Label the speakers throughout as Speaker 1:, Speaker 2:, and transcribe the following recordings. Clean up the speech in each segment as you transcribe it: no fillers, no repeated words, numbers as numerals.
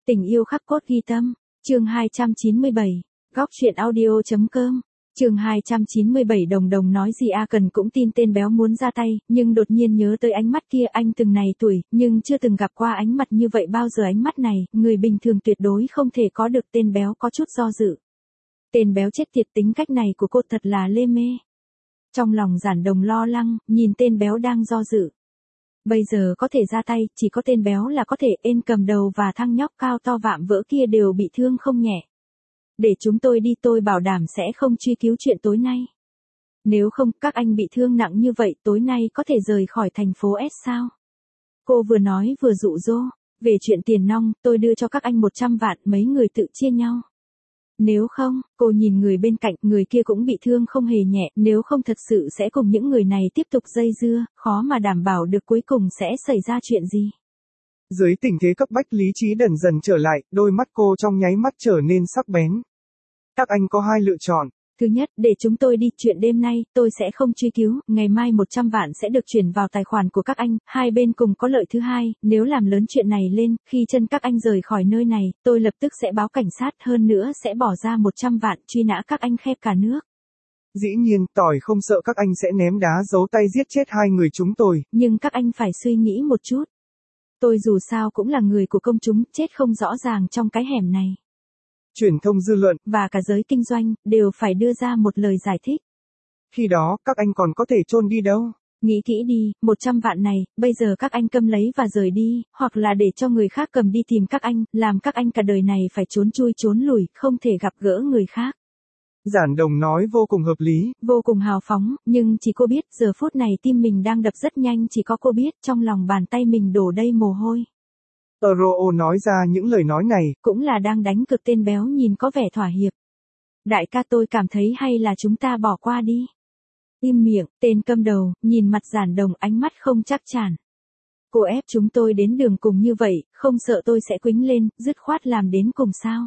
Speaker 1: Tình yêu khắc cốt ghi tâm, chương 297, góc truyện audio.com, chương 297 Đồng Đồng nói gì A Cần cũng tin tên béo muốn ra tay, nhưng đột nhiên nhớ tới ánh mắt kia anh từng này tuổi, nhưng chưa từng gặp qua ánh mặt như vậy bao giờ ánh mắt này, người bình thường tuyệt đối không thể có được tên béo có chút do dự. Tên béo chết tiệt tính cách này của cô thật là lê mê. Trong lòng Giản Đồng lo lắng, nhìn tên béo đang do dự. Bây giờ có thể ra tay, chỉ có tên béo là có thể, ên cầm đầu và thằng nhóc cao to vạm vỡ kia đều bị thương không nhẹ. Để chúng tôi đi, tôi bảo đảm sẽ không truy cứu chuyện tối nay. Nếu không, các anh bị thương nặng như vậy, tối nay có thể rời khỏi thành phố S sao? Cô vừa nói vừa dụ dỗ, về chuyện tiền nong, tôi đưa cho các anh 100 vạn, mấy người tự chia nhau. Nếu không, cô nhìn người bên cạnh, người kia cũng bị thương không hề nhẹ, nếu không thật sự sẽ cùng những người này tiếp tục dây dưa, khó mà đảm bảo được cuối cùng sẽ xảy ra chuyện gì.
Speaker 2: Dưới tình thế cấp bách lý trí dần dần trở lại, đôi mắt cô trong nháy mắt trở nên sắc bén. Các anh có hai lựa chọn.
Speaker 1: Thứ nhất, để chúng tôi đi, chuyện đêm nay, tôi sẽ không truy cứu, ngày mai 100 vạn sẽ được chuyển vào tài khoản của các anh, hai bên cùng có lợi. Thứ hai, nếu làm lớn chuyện này lên, khi chân các anh rời khỏi nơi này, tôi lập tức sẽ báo cảnh sát, hơn nữa sẽ bỏ ra 100 vạn, truy nã các anh khắp cả nước.
Speaker 2: Dĩ nhiên, tỏi không sợ các anh sẽ ném đá giấu tay giết chết hai người chúng tôi.
Speaker 1: Nhưng các anh phải suy nghĩ một chút. Tôi dù sao cũng là người của công chúng, chết không rõ ràng trong cái hẻm này.
Speaker 2: Truyền thông dư luận,
Speaker 1: và cả giới kinh doanh, đều phải đưa ra một lời giải thích.
Speaker 2: Khi đó, các anh còn có thể chôn đi đâu?
Speaker 1: Nghĩ kỹ đi, 100 vạn này, bây giờ các anh câm lấy và rời đi, hoặc là để cho người khác cầm đi tìm các anh, làm các anh cả đời này phải trốn chui trốn lùi, không thể gặp gỡ người khác.
Speaker 2: Giản Đồng nói vô cùng hợp lý,
Speaker 1: vô cùng hào phóng, nhưng chỉ cô biết, giờ phút này tim mình đang đập rất nhanh, chỉ có cô biết, trong lòng bàn tay mình đổ đầy mồ hôi.
Speaker 2: Euro nói ra những lời nói này,
Speaker 1: cũng là đang đánh cực. Tên béo nhìn có vẻ thỏa hiệp. Đại ca, tôi cảm thấy hay là chúng ta bỏ qua đi. Im miệng, tên cầm đầu, nhìn mặt Giản Đồng, ánh mắt không chắc chắn. Cô ép chúng tôi đến đường cùng như vậy, không sợ tôi sẽ quĩnh lên, dứt khoát làm đến cùng sao?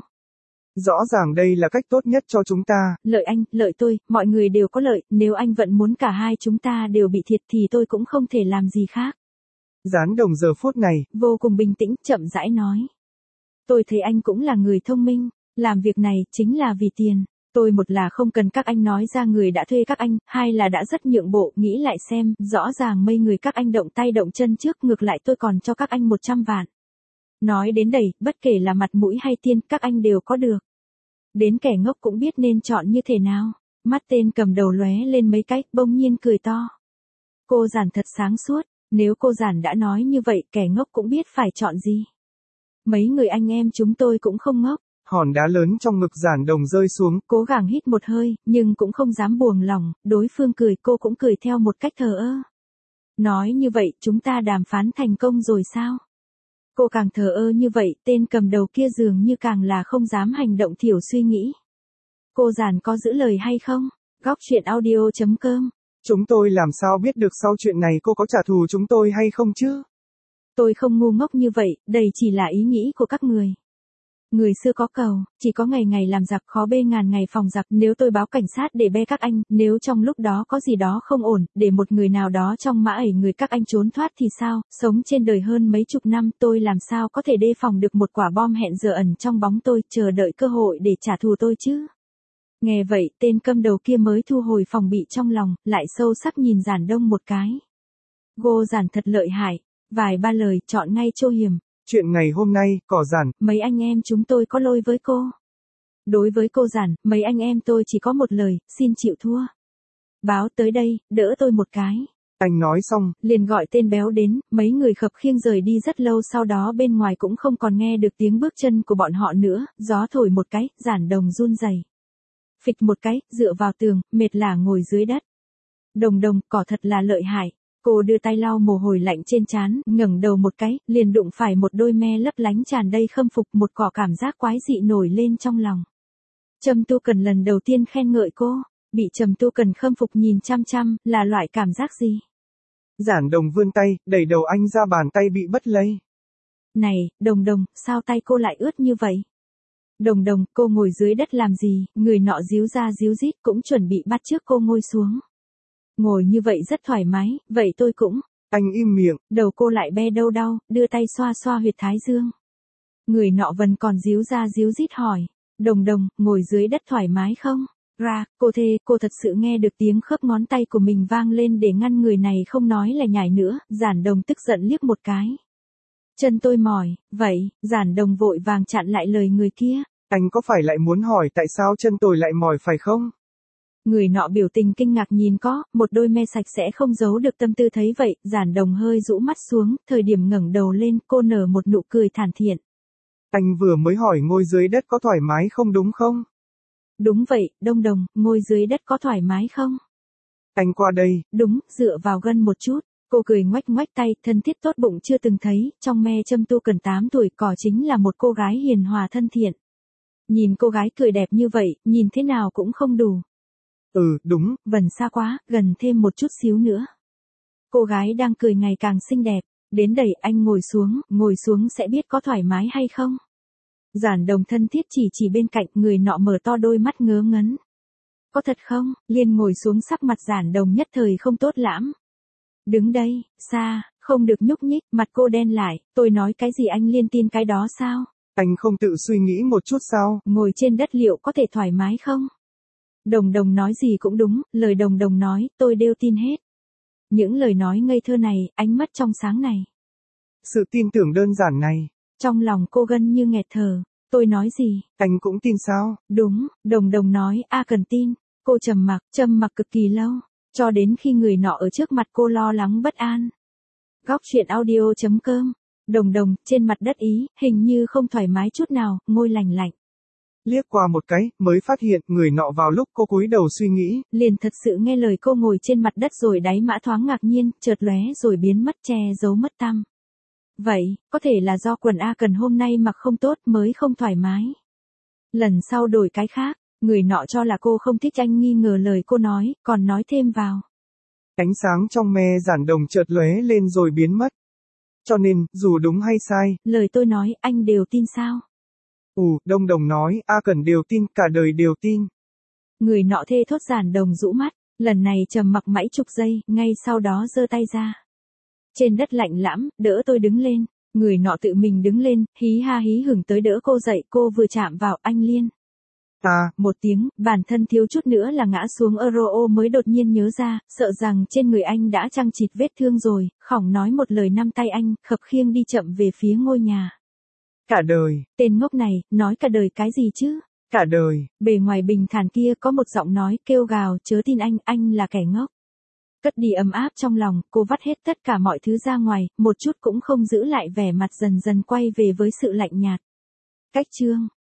Speaker 2: Rõ ràng đây là cách tốt nhất cho chúng ta.
Speaker 1: Lợi anh, lợi tôi, mọi người đều có lợi, nếu anh vẫn muốn cả hai chúng ta đều bị thiệt thì tôi cũng không thể làm gì khác.
Speaker 2: Giản Đồng giờ phút này,
Speaker 1: vô cùng bình tĩnh, chậm rãi nói. Tôi thấy anh cũng là người thông minh, làm việc này chính là vì tiền. Tôi một là không cần các anh nói ra người đã thuê các anh, hai là đã rất nhượng bộ, nghĩ lại xem, rõ ràng mấy người các anh động tay động chân trước, ngược lại tôi còn cho các anh 100 vạn. Nói đến đây, bất kể là mặt mũi hay tiền, các anh đều có được. Đến kẻ ngốc cũng biết nên chọn như thế nào. Mắt tên cầm đầu lóe lên mấy cái, bỗng nhiên cười to. Cô Giản thật sáng suốt. Nếu cô Giản đã nói như vậy, kẻ ngốc cũng biết phải chọn gì. Mấy người anh em chúng tôi cũng không ngốc.
Speaker 2: Hòn đá lớn trong ngực Giản Đồng rơi xuống.
Speaker 1: Cố gắng hít một hơi, nhưng cũng không dám buông lòng, đối phương cười, cô cũng cười theo một cách thờ ơ. Nói như vậy, chúng ta đàm phán thành công rồi sao? Cô càng thờ ơ như vậy, tên cầm đầu kia dường như càng là không dám hành động thiểu suy nghĩ. Cô Giản có giữ lời hay không? Góc truyện audio.com.
Speaker 2: Chúng tôi làm sao biết được sau chuyện này cô có trả thù chúng tôi hay không chứ?
Speaker 1: Tôi không ngu ngốc như vậy, đây chỉ là ý nghĩ của các người. Người xưa có cầu, chỉ có ngày ngày làm giặc khó bê ngàn ngày phòng giặc. Nếu tôi báo cảnh sát để bê các anh, nếu trong lúc đó có gì đó không ổn, để một người nào đó trong mã ẩy người các anh trốn thoát thì sao? Sống trên đời hơn mấy chục năm, tôi làm sao có thể đề phòng được một quả bom hẹn giờ ẩn trong bóng tôi, chờ đợi cơ hội để trả thù tôi chứ? Nghe vậy, tên cầm đầu kia mới thu hồi phòng bị trong lòng, lại sâu sắc nhìn Giản Đông một cái. Cô Giản thật lợi hại, vài ba lời chọn ngay chỗ hiểm.
Speaker 2: Chuyện ngày hôm nay, cỏ Giản,
Speaker 1: mấy anh em chúng tôi có lỗi với cô. Đối với cô Giản, mấy anh em tôi chỉ có một lời, xin chịu thua. Báo tới đây, đỡ tôi một cái.
Speaker 2: Anh nói xong,
Speaker 1: liền gọi tên béo đến, mấy người khập khiêng rời đi rất lâu, sau đó bên ngoài cũng không còn nghe được tiếng bước chân của bọn họ nữa, gió thổi một cái, Giản Đồng run rẩy. Phịch một cái, dựa vào tường, mệt lả ngồi dưới đất. Đồng Đồng, cỏ thật là lợi hại. Cô đưa tay lau mồ hôi lạnh trên trán, ngẩng đầu một cái, liền đụng phải một đôi me lấp lánh tràn đầy khâm phục, một cỏ cảm giác quái dị nổi lên trong lòng. Trầm Tu Cần lần đầu tiên khen ngợi cô, bị Trầm Tu Cần khâm phục nhìn chăm chăm, là loại cảm giác gì?
Speaker 2: Giản Đồng vươn tay, đẩy đầu anh ra, bàn tay bị bất lấy.
Speaker 1: Này, Đồng Đồng, sao tay cô lại ướt như vậy? Đồng Đồng, cô ngồi dưới đất làm gì? Người nọ díu ra díu dít cũng chuẩn bị bắt chước cô ngồi xuống. Ngồi như vậy rất thoải mái, vậy tôi cũng.
Speaker 2: Anh im miệng.
Speaker 1: Đầu cô lại be đâu đau, đưa tay xoa xoa huyệt thái dương. Người nọ vẫn còn díu ra díu dít hỏi. Đồng đồng, ngồi dưới đất thoải mái không? Ra, cô thật sự nghe được tiếng khớp ngón tay của mình vang lên để ngăn người này không nói là nhải nữa, Giản Đồng tức giận liếc một cái. Chân tôi mỏi, vậy, Giản Đồng vội vàng chặn lại lời người kia.
Speaker 2: Anh có phải lại muốn hỏi tại sao chân tôi lại mỏi phải không?
Speaker 1: Người nọ biểu tình kinh ngạc nhìn có, một đôi me sạch sẽ không giấu được tâm tư thấy vậy, Giản Đồng hơi rũ mắt xuống, thời điểm ngẩng đầu lên, cô nở một nụ cười thản thiện.
Speaker 2: Anh vừa mới hỏi ngồi dưới đất có thoải mái không đúng không?
Speaker 1: Đúng vậy, Đông Đồng, ngồi dưới đất có thoải mái không?
Speaker 2: Anh qua đây.
Speaker 1: Đúng, dựa vào gân một chút. Cô cười ngoách ngoách tay, thân thiết tốt bụng chưa từng thấy, trong me châm tu cần 8 tuổi cỏ chính là một cô gái hiền hòa thân thiện. Nhìn cô gái cười đẹp như vậy, nhìn thế nào cũng không đủ.
Speaker 2: Đúng.
Speaker 1: Vần xa quá, gần thêm một chút xíu nữa. Cô gái đang cười ngày càng xinh đẹp. Đến đây anh ngồi xuống sẽ biết có thoải mái hay không. Giản Đồng thân thiết chỉ bên cạnh, người nọ mở to đôi mắt ngớ ngấn. Có thật không? Liền ngồi xuống, sắc mặt Giản Đồng nhất thời không tốt lắm. Đứng đây, xa, không được nhúc nhích, mặt cô đen lại, tôi nói cái gì anh Liên tin cái đó sao?
Speaker 2: Anh không tự suy nghĩ một chút sao?
Speaker 1: Ngồi trên đất liệu có thể thoải mái không? Đồng Đồng nói gì cũng đúng, lời Đồng Đồng nói, tôi đều tin hết. Những lời nói ngây thơ này, ánh mắt trong sáng này.
Speaker 2: Sự tin tưởng đơn giản này.
Speaker 1: Trong lòng cô gân như nghẹt thở. Tôi nói gì?
Speaker 2: Anh cũng tin sao?
Speaker 1: Đúng, Đồng Đồng nói, cần tin. Cô trầm mặc cực kỳ lâu. Cho đến khi người nọ ở trước mặt cô lo lắng bất an. Góc truyện audio.com. Đồng Đồng, trên mặt đất Ý, hình như không thoải mái chút nào, môi lành lạnh.
Speaker 2: Liếc qua một cái, mới phát hiện, người nọ vào lúc cô cúi đầu suy nghĩ.
Speaker 1: Liền thật sự nghe lời cô, ngồi trên mặt đất rồi đáy mã thoáng ngạc nhiên, chợt lóe rồi biến mất, che giấu mất tăm. Vậy, có thể là do quần cần hôm nay mặc không tốt mới không thoải mái. Lần sau đổi cái khác, người nọ cho là cô không thích anh nghi ngờ lời cô nói, còn nói thêm vào.
Speaker 2: Ánh sáng trong me Giản Đồng chợt lóe lên rồi biến mất. Cho nên, dù đúng hay sai,
Speaker 1: lời tôi nói anh đều tin sao?
Speaker 2: Đông Đồng nói, Cần đều tin, cả đời đều tin.
Speaker 1: Người nọ thê thốt. Giản Đồng rũ mắt, lần này trầm mặc mãi chục giây, ngay sau đó giơ tay ra. Trên đất lạnh lẽm, đỡ tôi đứng lên. Người nọ tự mình đứng lên, hí ha hí hửng tới đỡ cô dậy, cô vừa chạm vào, anh Liên. Một tiếng, bản thân thiếu chút nữa là ngã xuống, Euro mới đột nhiên nhớ ra, sợ rằng trên người anh đã chằng chịt vết thương rồi, khỏng nói một lời, năm tay anh, khập khiêng đi chậm về phía ngôi nhà.
Speaker 2: Cả đời.
Speaker 1: Tên ngốc này, nói cả đời cái gì chứ?
Speaker 2: Cả đời.
Speaker 1: Bề ngoài bình thản kia có một giọng nói kêu gào, chớ tin anh là kẻ ngốc. Cất đi ấm áp trong lòng, cô vắt hết tất cả mọi thứ ra ngoài, một chút cũng không giữ lại, vẻ mặt dần dần quay về với sự lạnh nhạt. Cách chương